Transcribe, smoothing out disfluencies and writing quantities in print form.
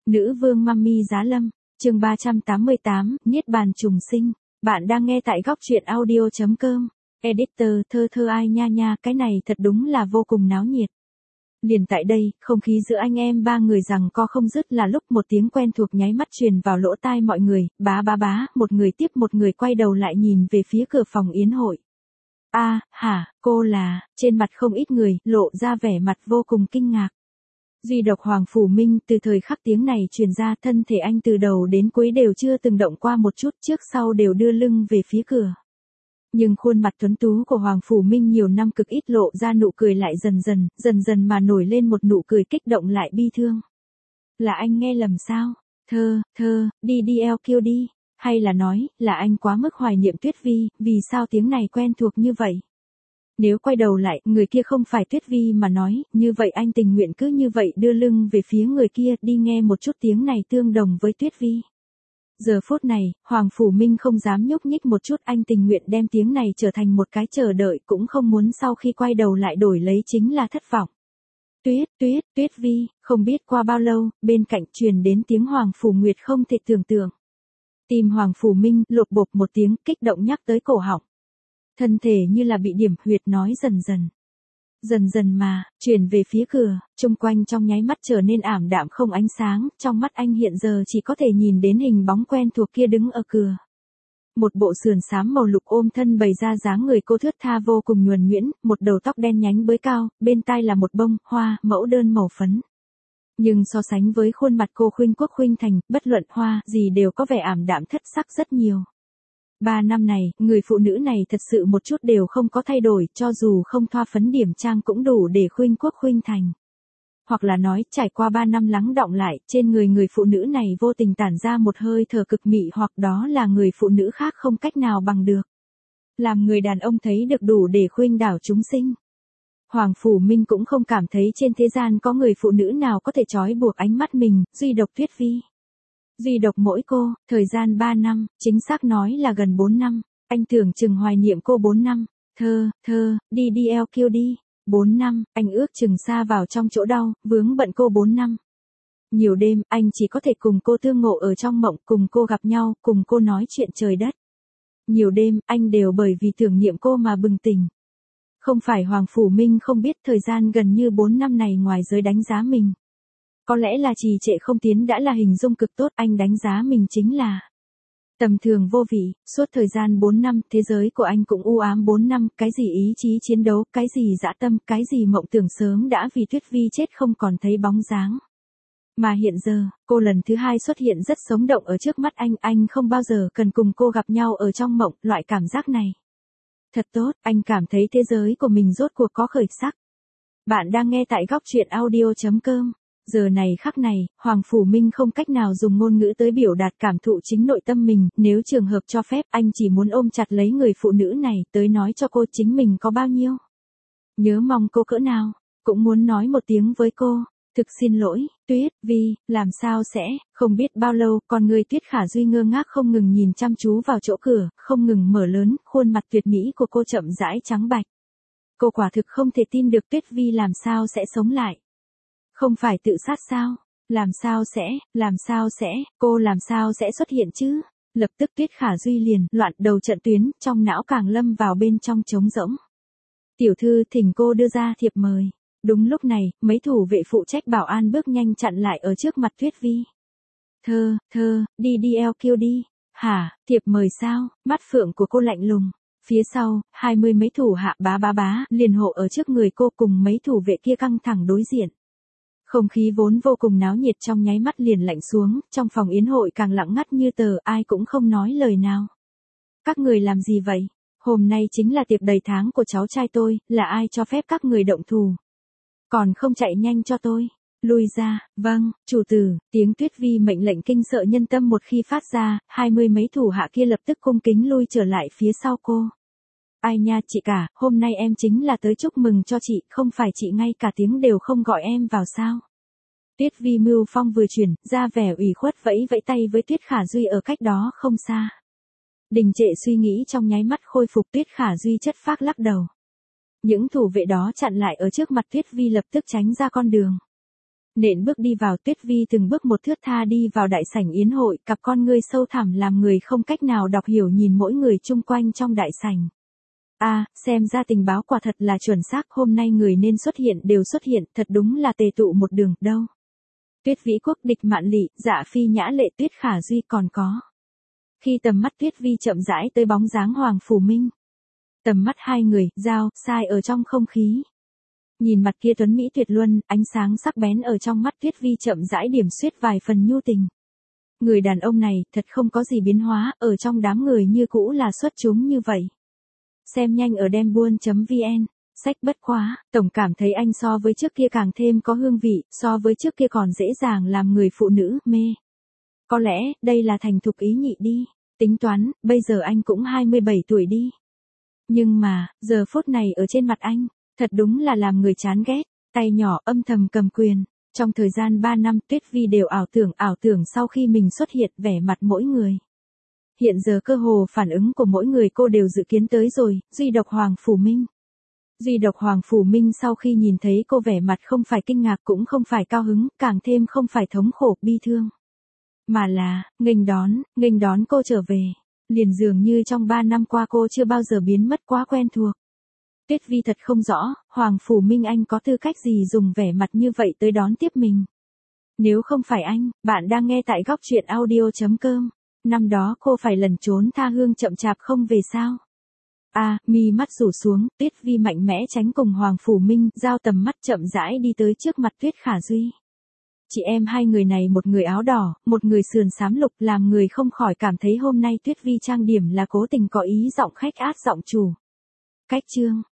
Nữ vương Mummy Giá Lâm, chương 388, Niết bàn trùng sinh. Bạn đang nghe tại góc truyện audio.com. Editor thơ ai nha nha, cái này thật đúng là vô cùng náo nhiệt. Liền tại đây, không khí giữa anh em ba người rằng co không dứt là lúc một tiếng quen thuộc nháy mắt truyền vào lỗ tai mọi người, bá, một người tiếp một người quay đầu lại nhìn về phía cửa phòng yến hội. Hả, cô là, trên mặt không ít người, lộ ra vẻ mặt vô cùng kinh ngạc. Duy độc Hoàng Phủ Minh từ thời khắc tiếng này truyền ra, thân thể anh từ đầu đến cuối đều chưa từng động qua một chút, trước sau đều đưa lưng về phía cửa. Nhưng khuôn mặt tuấn tú của Hoàng Phủ Minh nhiều năm cực ít lộ ra nụ cười lại dần dần mà nổi lên một nụ cười kích động lại bi thương. Là anh nghe lầm sao? Đi kêu đi. Hay là nói, là anh quá mức hoài niệm Tuyết Vi, vì sao tiếng này quen thuộc như vậy? Nếu quay đầu lại, người kia không phải Tuyết Vi mà nói, như vậy anh tình nguyện cứ như vậy đưa lưng về phía người kia, đi nghe một chút tiếng này tương đồng với Tuyết Vi. Giờ phút này, Hoàng Phủ Minh không dám nhúc nhích một chút, anh tình nguyện đem tiếng này trở thành một cái chờ đợi, cũng không muốn sau khi quay đầu lại đổi lấy chính là thất vọng. Tuyết Vi, không biết qua bao lâu, bên cạnh truyền đến tiếng Hoàng Phủ Nguyệt không thể tưởng tượng. Tim Hoàng Phủ Minh lột bột một tiếng, kích động nhắc tới cổ họng. Thân thể như là bị điểm huyệt nói dần dần mà, chuyển về phía cửa, chung quanh trong nháy mắt trở nên ảm đạm không ánh sáng, trong mắt anh hiện giờ chỉ có thể nhìn đến hình bóng quen thuộc kia đứng ở cửa. Một bộ sườn xám màu lục ôm thân bày ra dáng người cô thướt tha vô cùng nhuần nhuyễn, một đầu tóc đen nhánh bới cao, bên tai là một bông hoa mẫu đơn màu phấn. Nhưng so sánh với khuôn mặt cô khuynh quốc khuynh thành, bất luận hoa gì đều có vẻ ảm đạm thất sắc rất nhiều. 3 năm này, người phụ nữ này thật sự một chút đều không có thay đổi, cho dù không thoa phấn điểm trang cũng đủ để khuynh quốc khuynh thành. Hoặc là nói, trải qua 3 năm lắng đọng lại, trên người phụ nữ này vô tình tản ra một hơi thở cực mị, hoặc đó là người phụ nữ khác không cách nào bằng được. Làm người đàn ông thấy được đủ để khuynh đảo chúng sinh. Hoàng Phủ Minh cũng không cảm thấy trên thế gian có người phụ nữ nào có thể trói buộc ánh mắt mình, duy độc Tuyết Vi. Duy độc mỗi cô, thời gian 3 năm, chính xác nói là gần 4 năm, anh tưởng chừng hoài niệm cô 4 năm, đi kêu đi, 4 năm, anh ước chừng xa vào trong chỗ đau, vướng bận cô 4 năm. Nhiều đêm, anh chỉ có thể cùng cô tương ngộ ở trong mộng, cùng cô gặp nhau, cùng cô nói chuyện trời đất. Nhiều đêm, anh đều bởi vì tưởng niệm cô mà bừng tỉnh. Không phải Hoàng Phủ Minh không biết thời gian gần như 4 năm này ngoài giới đánh giá mình. Có lẽ là trì trệ không tiến đã là hình dung cực tốt, anh đánh giá mình chính là tầm thường vô vị. Suốt thời gian 4 năm, thế giới của anh cũng u ám 4 năm, cái gì ý chí chiến đấu, cái gì dã tâm, cái gì mộng tưởng sớm đã vì Tuyết Vi chết không còn thấy bóng dáng. Mà hiện giờ, cô lần thứ 2 xuất hiện rất sống động ở trước mắt anh không bao giờ cần cùng cô gặp nhau ở trong mộng, loại cảm giác này. Thật tốt, anh cảm thấy thế giới của mình rốt cuộc có khởi sắc. Bạn đang nghe tại góc truyện audio.com. Giờ này khắc này, Hoàng Phủ Minh không cách nào dùng ngôn ngữ tới biểu đạt cảm thụ chính nội tâm mình, nếu trường hợp cho phép anh chỉ muốn ôm chặt lấy người phụ nữ này tới nói cho cô chính mình có bao nhiêu. Nhớ mong cô cỡ nào, cũng muốn nói một tiếng với cô, thực xin lỗi, Tuyết Vi, làm sao sẽ, không biết bao lâu, con người Tuyết Khả Duy ngơ ngác không ngừng nhìn chăm chú vào chỗ cửa, không ngừng mở lớn, khuôn mặt tuyệt mỹ của cô chậm rãi trắng bạch. Cô quả thực không thể tin được Tuyết Vi làm sao sẽ sống lại. Không phải tự sát sao? Làm sao sẽ, cô làm sao sẽ xuất hiện chứ? Lập tức Tuyết Khả Duy liền loạn đầu trận tuyến, trong não càng lâm vào bên trong trống rỗng. Tiểu thư thỉnh cô đưa ra thiệp mời. Đúng lúc này, mấy thủ vệ phụ trách bảo an bước nhanh chặn lại ở trước mặt Tuyết Vi. Đi kêu đi. Hả, thiệp mời sao? Mắt phượng của cô lạnh lùng. Phía sau, 20 mấy thủ hạ bá liền hộ ở trước người cô cùng mấy thủ vệ kia căng thẳng đối diện. Không khí vốn vô cùng náo nhiệt trong nháy mắt liền lạnh xuống, trong phòng yến hội càng lặng ngắt như tờ, ai cũng không nói lời nào. Các người làm gì vậy? Hôm nay chính là tiệc đầy tháng của cháu trai tôi, là ai cho phép các người động thủ? Còn không chạy nhanh cho tôi. Lui ra, vâng, chủ tử, tiếng Tuyết Vi mệnh lệnh kinh sợ nhân tâm một khi phát ra, 20 mấy thủ hạ kia lập tức cung kính lui trở lại phía sau cô. Ai nha chị cả, hôm nay em chính là tới chúc mừng cho chị, không phải chị ngay cả tiếng đều không gọi em vào sao? Tuyết Vi mưu phong vừa chuyển, ra vẻ ủy khuất vẫy tay với Tuyết Khả Duy ở cách đó không xa. Đình trệ suy nghĩ trong nháy mắt khôi phục, Tuyết Khả Duy chất phác lắc đầu. Những thủ vệ đó chặn lại ở trước mặt Tuyết Vi lập tức tránh ra con đường. Nện bước đi vào, Tuyết Vi từng bước một thướt tha đi vào đại sảnh yến hội, cặp con ngươi sâu thẳm làm người không cách nào đọc hiểu nhìn mỗi người chung quanh trong đại sảnh. Xem ra tình báo quả thật là chuẩn xác, hôm nay người nên xuất hiện đều xuất hiện, thật đúng là tề tụ một đường, đâu. Tuyết Vĩ Quốc, Địch Mạn Lị, Dạ Phi Nhã Lệ, Tuyết Khả Duy còn có. Khi tầm mắt Tuyết Vi chậm rãi tới bóng dáng Hoàng Phủ Minh. Tầm mắt hai người, giao, sai ở trong không khí. Nhìn mặt kia tuấn Mỹ tuyệt luân, ánh sáng sắc bén ở trong mắt Tuyết Vi chậm rãi điểm xuyết vài phần nhu tình. Người đàn ông này, thật không có gì biến hóa, ở trong đám người như cũ là xuất chúng như vậy. Xem nhanh ở dembuôn.vn, sách bất quá, tổng cảm thấy anh so với trước kia càng thêm có hương vị, so với trước kia còn dễ dàng làm người phụ nữ mê. Có lẽ, đây là thành thục ý nhị đi, tính toán, bây giờ anh cũng 27 tuổi đi. Nhưng mà, giờ phút này ở trên mặt anh, thật đúng là làm người chán ghét, tay nhỏ âm thầm cầm quyền. Trong thời gian 3 năm Tuyết Vi đều ảo tưởng sau khi mình xuất hiện vẻ mặt mỗi người. Hiện giờ cơ hồ phản ứng của mỗi người cô đều dự kiến tới rồi, duy độc Hoàng Phủ Minh. Duy độc Hoàng Phủ Minh sau khi nhìn thấy cô vẻ mặt không phải kinh ngạc cũng không phải cao hứng, càng thêm không phải thống khổ, bi thương. Mà là, nghênh đón cô trở về. Liền dường như trong 3 năm qua cô chưa bao giờ biến mất quá quen thuộc. Tuyết Vi thật không rõ, Hoàng Phủ Minh anh có tư cách gì dùng vẻ mặt như vậy tới đón tiếp mình. Nếu không phải anh, bạn đang nghe tại góc truyện audio.com. Năm đó cô phải lẩn trốn tha hương chậm chạp không về sao. Mi mắt rủ xuống, Tuyết Vi mạnh mẽ tránh cùng Hoàng Phủ Minh, giao tầm mắt chậm rãi đi tới trước mặt Tuyết Khả Duy. Chị em hai người này, một người áo đỏ, một người sườn xám lục, làm người không khỏi cảm thấy hôm nay Tuyết Vi trang điểm là cố tình có ý giọng khách át giọng chủ. Cách chương